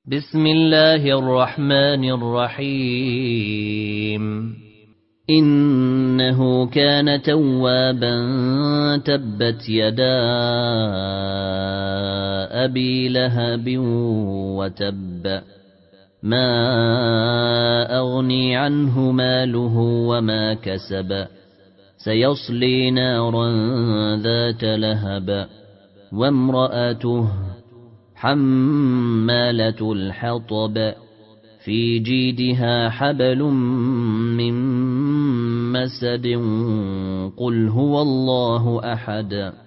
بسم الله الرحمن الرحيم إنه كان توابا تبت يدا أبي لهب وتب ما أغني عنه ماله وما كسب سيصلي نارا ذات لهب وامرأته حمالة الحطب في جيدها حبل من مسد قل هو الله أحد